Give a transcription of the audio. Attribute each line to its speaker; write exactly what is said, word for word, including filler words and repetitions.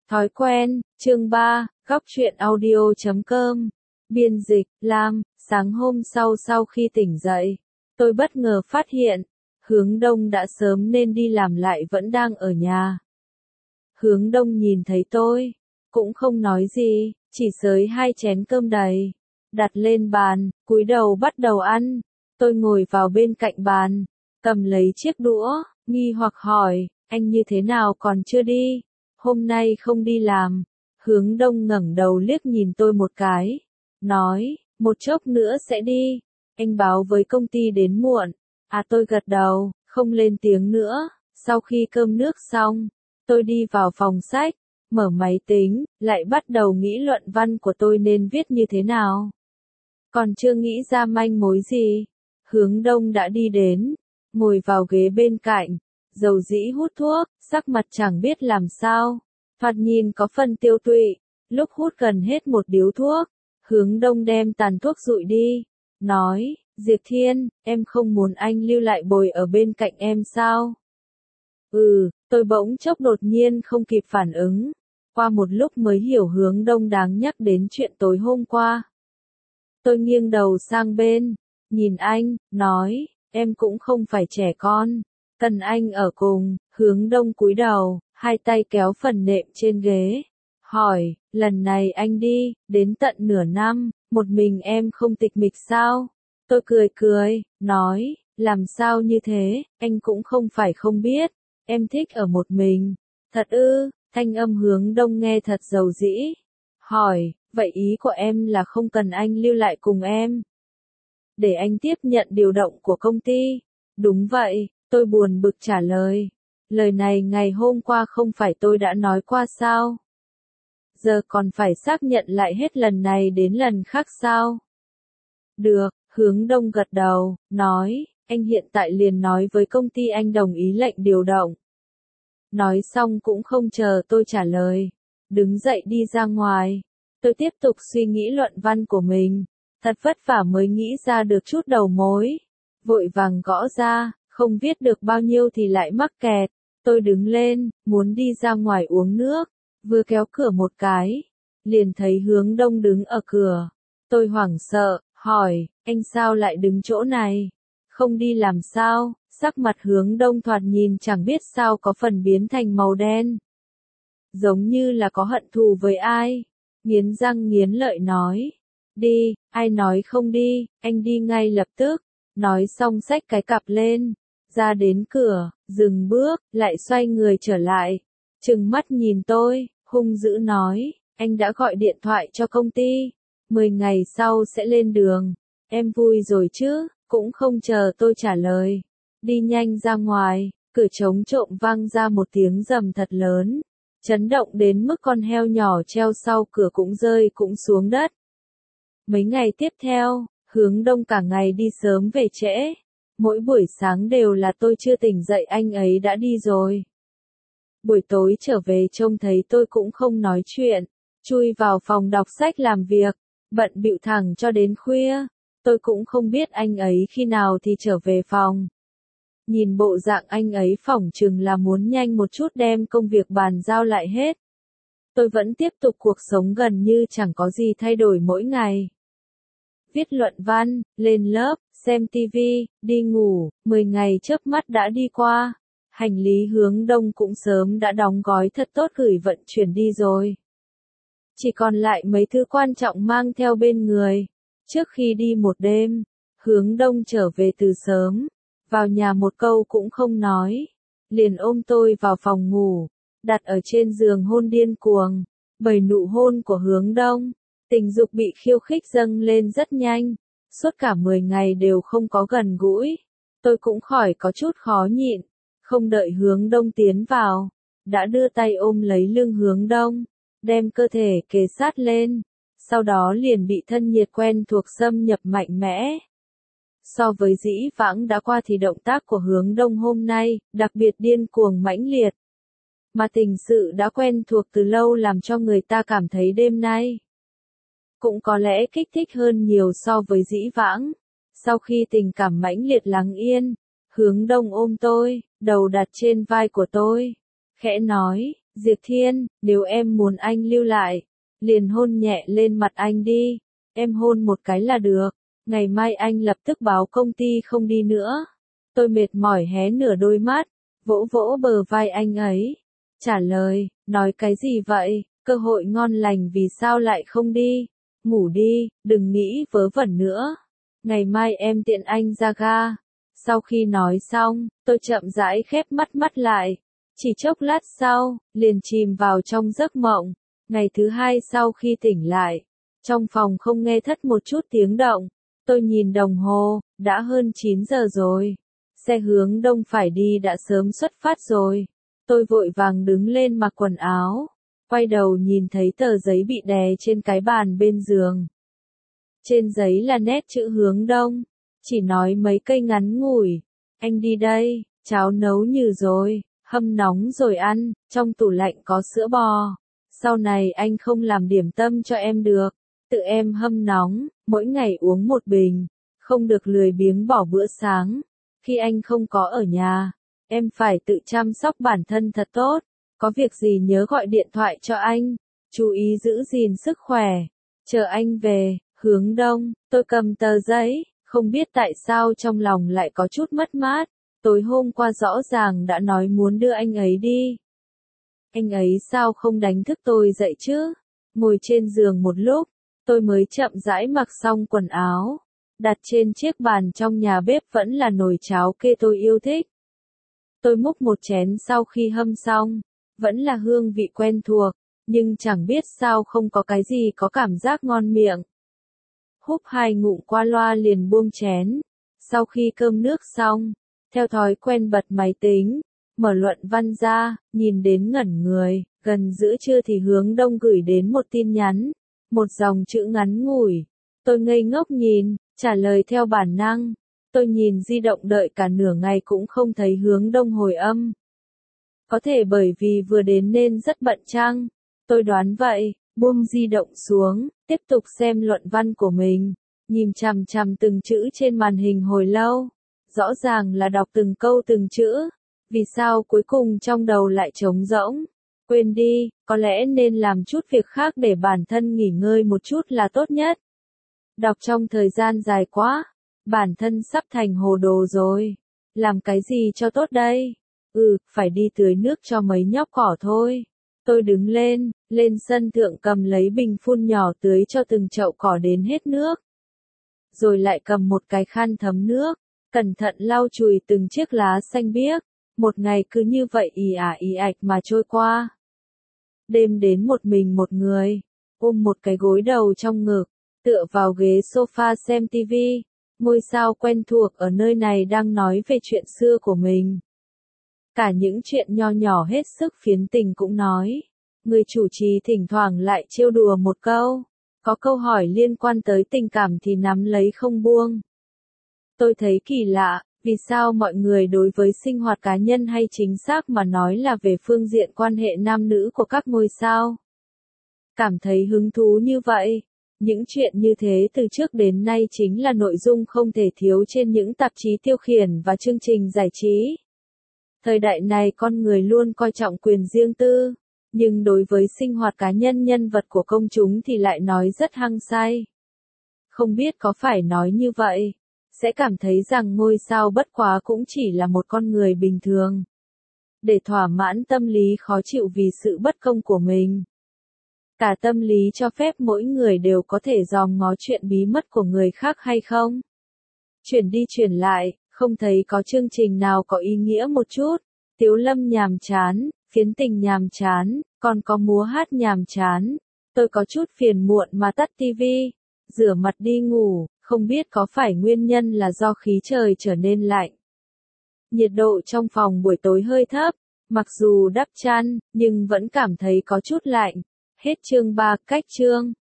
Speaker 1: Thói quen, chương ba, góc truyện audio chấm com. Biên dịch, Lam, sáng hôm sau sau khi tỉnh dậy, tôi bất ngờ phát hiện, Hướng Đông đã sớm nên đi làm lại vẫn đang ở nhà. Hướng Đông nhìn thấy tôi, cũng không nói gì, chỉ xới hai chén cơm đầy, đặt lên bàn, cúi đầu bắt đầu ăn. Tôi ngồi vào bên cạnh bàn, cầm lấy chiếc đũa, nghi hoặc hỏi, anh như thế nào còn chưa đi? Hôm nay không đi làm. Hướng Đông ngẩng đầu liếc nhìn tôi một cái, nói, một chốc nữa sẽ đi, anh báo với công ty đến muộn. À, tôi gật đầu, không lên tiếng nữa. Sau khi cơm nước xong, tôi đi vào phòng sách, mở máy tính, lại bắt đầu nghĩ luận văn của tôi nên viết như thế nào. Còn chưa nghĩ ra manh mối gì, Hướng Đông đã đi đến, ngồi vào ghế bên cạnh, dầu dĩ hút thuốc, sắc mặt chẳng biết làm sao, thoạt nhìn có phần tiêu tụy. Lúc hút gần hết một điếu thuốc, Hướng Đông đem tàn thuốc rụi đi, nói, Diệp Thiên, em không muốn anh lưu lại bồi ở bên cạnh em sao? Ừ, tôi bỗng chốc đột nhiên không kịp phản ứng, qua một lúc mới hiểu Hướng Đông đáng nhắc đến chuyện tối hôm qua. Tôi nghiêng đầu sang bên, nhìn anh, nói, em cũng không phải trẻ con, cần anh ở cùng. Hướng Đông cúi đầu, hai tay kéo phần nệm trên ghế, hỏi, lần này anh đi, đến tận nửa năm, một mình em không tịch mịch sao? Tôi cười cười, nói, làm sao như thế, anh cũng không phải không biết, em thích ở một mình. Thật ư? Thanh âm Hướng Đông nghe thật dầu dĩ. Hỏi, vậy ý của em là không cần anh lưu lại cùng em, để anh tiếp nhận điều động của công ty? Đúng vậy, tôi buồn bực trả lời. Lời này ngày hôm qua không phải tôi đã nói qua sao? Giờ còn phải xác nhận lại hết lần này đến lần khác sao? Được, Hướng Đông gật đầu, nói, anh hiện tại liền nói với công ty anh đồng ý lệnh điều động. Nói xong cũng không chờ tôi trả lời, đứng dậy đi ra ngoài. Tôi tiếp tục suy nghĩ luận văn của mình, thật vất vả mới nghĩ ra được chút đầu mối. Vội vàng gõ ra, không viết được bao nhiêu thì lại mắc kẹt. Tôi đứng lên, muốn đi ra ngoài uống nước, vừa kéo cửa một cái, liền thấy Hướng Đông đứng ở cửa. Tôi hoảng sợ, hỏi, anh sao lại đứng chỗ này? Không đi làm sao? Sắc mặt Hướng Đông thoạt nhìn chẳng biết sao có phần biến thành màu đen, giống như là có hận thù với ai. Nghiến răng nghiến lợi nói, đi, ai nói không đi, anh đi ngay lập tức. Nói xong xách cái cặp lên, ra đến cửa, dừng bước, lại xoay người trở lại, trừng mắt nhìn tôi, hung dữ nói, anh đã gọi điện thoại cho công ty, mười ngày sau sẽ lên đường, em vui rồi chứ? Cũng không chờ tôi trả lời, đi nhanh ra ngoài. Cửa trống trộm vang ra một tiếng rầm thật lớn, chấn động đến mức con heo nhỏ treo sau cửa cũng rơi cũng xuống đất. Mấy ngày tiếp theo, Hướng Đông cả ngày đi sớm về trễ, mỗi buổi sáng đều là tôi chưa tỉnh dậy anh ấy đã đi rồi. Buổi tối trở về trông thấy tôi cũng không nói chuyện, chui vào phòng đọc sách làm việc, bận bịu thẳng cho đến khuya. Tôi cũng không biết anh ấy khi nào thì trở về phòng. Nhìn bộ dạng anh ấy phỏng chừng là muốn nhanh một chút đem công việc bàn giao lại hết. Tôi vẫn tiếp tục cuộc sống gần như chẳng có gì thay đổi mỗi ngày. Viết luận văn, lên lớp, xem tivi, đi ngủ, mười ngày chớp mắt đã đi qua. Hành lý Hướng Đông cũng sớm đã đóng gói thật tốt gửi vận chuyển đi rồi. Chỉ còn lại mấy thứ quan trọng mang theo bên người. Trước khi đi một đêm, Hướng Đông trở về từ sớm, vào nhà một câu cũng không nói, liền ôm tôi vào phòng ngủ, đặt ở trên giường hôn điên cuồng. Bởi nụ hôn của Hướng Đông, tình dục bị khiêu khích dâng lên rất nhanh, suốt cả mười ngày đều không có gần gũi. Tôi cũng khỏi có chút khó nhịn, không đợi Hướng Đông tiến vào, đã đưa tay ôm lấy lưng Hướng Đông, đem cơ thể kề sát lên, sau đó liền bị thân nhiệt quen thuộc xâm nhập mạnh mẽ. So với dĩ vãng đã qua thì động tác của Hướng Đông hôm nay, đặc biệt điên cuồng mãnh liệt. Mà tình sự đã quen thuộc từ lâu làm cho người ta cảm thấy đêm nay cũng có lẽ kích thích hơn nhiều so với dĩ vãng. Sau khi tình cảm mãnh liệt lắng yên, Hướng Đông ôm tôi, đầu đặt trên vai của tôi, khẽ nói, Diệp Thiên, nếu em muốn anh lưu lại, liền hôn nhẹ lên mặt anh đi. Em hôn một cái là được. Ngày mai anh lập tức báo công ty không đi nữa. Tôi mệt mỏi hé nửa đôi mắt, vỗ vỗ bờ vai anh ấy. Trả lời, nói cái gì vậy, cơ hội ngon lành vì sao lại không đi. Ngủ đi, đừng nghĩ vớ vẩn nữa. Ngày mai em tiện anh ra ga. Sau khi nói xong, tôi chậm rãi khép mắt mắt lại. Chỉ chốc lát sau, liền chìm vào trong giấc mộng. Ngày thứ hai sau khi tỉnh lại, trong phòng không nghe thất một chút tiếng động. Tôi nhìn đồng hồ, đã hơn chín giờ rồi. Xe hướng đông phải đi đã sớm xuất phát rồi. Tôi vội vàng đứng lên mặc quần áo. Quay đầu nhìn thấy tờ giấy bị đè trên cái bàn bên giường. Trên giấy là nét chữ hướng đông. Chỉ nói mấy cây ngắn ngủi. Anh đi đây, cháo nấu nhừ rồi, hâm nóng rồi ăn, trong tủ lạnh có sữa bò. Sau này anh không làm điểm tâm cho em được. Tự em hâm nóng, mỗi ngày uống một bình. Không được lười biếng bỏ bữa sáng. Khi anh không có ở nhà, em phải tự chăm sóc bản thân thật tốt. Có việc gì nhớ gọi điện thoại cho anh. Chú ý giữ gìn sức khỏe. Chờ anh về, hướng đông. Tôi cầm tờ giấy, không biết tại sao trong lòng lại có chút mất mát. Tối hôm qua rõ ràng đã nói muốn đưa anh ấy đi. Anh ấy sao không đánh thức tôi dậy chứ? Ngồi trên giường một lúc, tôi mới chậm rãi mặc xong quần áo. Đặt trên chiếc bàn trong nhà bếp vẫn là nồi cháo kê tôi yêu thích. Tôi múc một chén sau khi hâm xong, vẫn là hương vị quen thuộc, nhưng chẳng biết sao không có cái gì có cảm giác ngon miệng. Húp hai ngụm qua loa liền buông chén. Sau khi cơm nước xong, theo thói quen bật máy tính, mở luận văn ra, nhìn đến ngẩn người, gần giữa trưa thì hướng đông gửi đến một tin nhắn, một dòng chữ ngắn ngủi. Tôi ngây ngốc nhìn, trả lời theo bản năng. Tôi nhìn di động đợi cả nửa ngày cũng không thấy hướng đông hồi âm. Có thể bởi vì vừa đến nên rất bận chăng? Tôi đoán vậy, buông di động xuống, tiếp tục xem luận văn của mình, nhìn chằm chằm từng chữ trên màn hình hồi lâu. Rõ ràng là đọc từng câu từng chữ. Vì sao cuối cùng trong đầu lại trống rỗng? Quên đi, có lẽ nên làm chút việc khác để bản thân nghỉ ngơi một chút là tốt nhất. Đọc trong thời gian dài quá, bản thân sắp thành hồ đồ rồi. Làm cái gì cho tốt đây? Ừ, phải đi tưới nước cho mấy nhóc cỏ thôi. Tôi đứng lên, lên sân thượng cầm lấy bình phun nhỏ tưới cho từng chậu cỏ đến hết nước. Rồi lại cầm một cái khăn thấm nước, cẩn thận lau chùi từng chiếc lá xanh biếc. Một ngày cứ như vậy ì ả ì ạch mà trôi qua. Đêm đến một mình một người, ôm một cái gối đầu trong ngực, tựa vào ghế sofa xem tivi. Ngôi sao quen thuộc ở nơi này đang nói về chuyện xưa của mình. Cả những chuyện nho nhỏ hết sức phiến tình cũng nói. Người chủ trì thỉnh thoảng lại trêu đùa một câu. Có câu hỏi liên quan tới tình cảm thì nắm lấy không buông. Tôi thấy kỳ lạ, vì sao mọi người đối với sinh hoạt cá nhân hay chính xác mà nói là về phương diện quan hệ nam nữ của các ngôi sao? Cảm thấy hứng thú như vậy. Những chuyện như thế từ trước đến nay chính là nội dung không thể thiếu trên những tạp chí tiêu khiển và chương trình giải trí. Thời đại này con người luôn coi trọng quyền riêng tư, nhưng đối với sinh hoạt cá nhân nhân vật của công chúng thì lại nói rất hăng say. Không biết có phải nói như vậy, sẽ cảm thấy rằng ngôi sao bất quá cũng chỉ là một con người bình thường. Để thỏa mãn tâm lý khó chịu vì sự bất công của mình. Cả tâm lý cho phép mỗi người đều có thể dòm ngó chuyện bí mật của người khác hay không? Chuyển đi chuyển lại, không thấy có chương trình nào có ý nghĩa một chút. Tiếu Lâm nhàm chán, phiến tình nhàm chán, còn có múa hát nhàm chán. Tôi có chút phiền muộn mà tắt tivi, rửa mặt đi ngủ, không biết có phải nguyên nhân là do khí trời trở nên lạnh. Nhiệt độ trong phòng buổi tối hơi thấp, mặc dù đắp chăn, nhưng vẫn cảm thấy có chút lạnh. Hết chương ba, cách chương.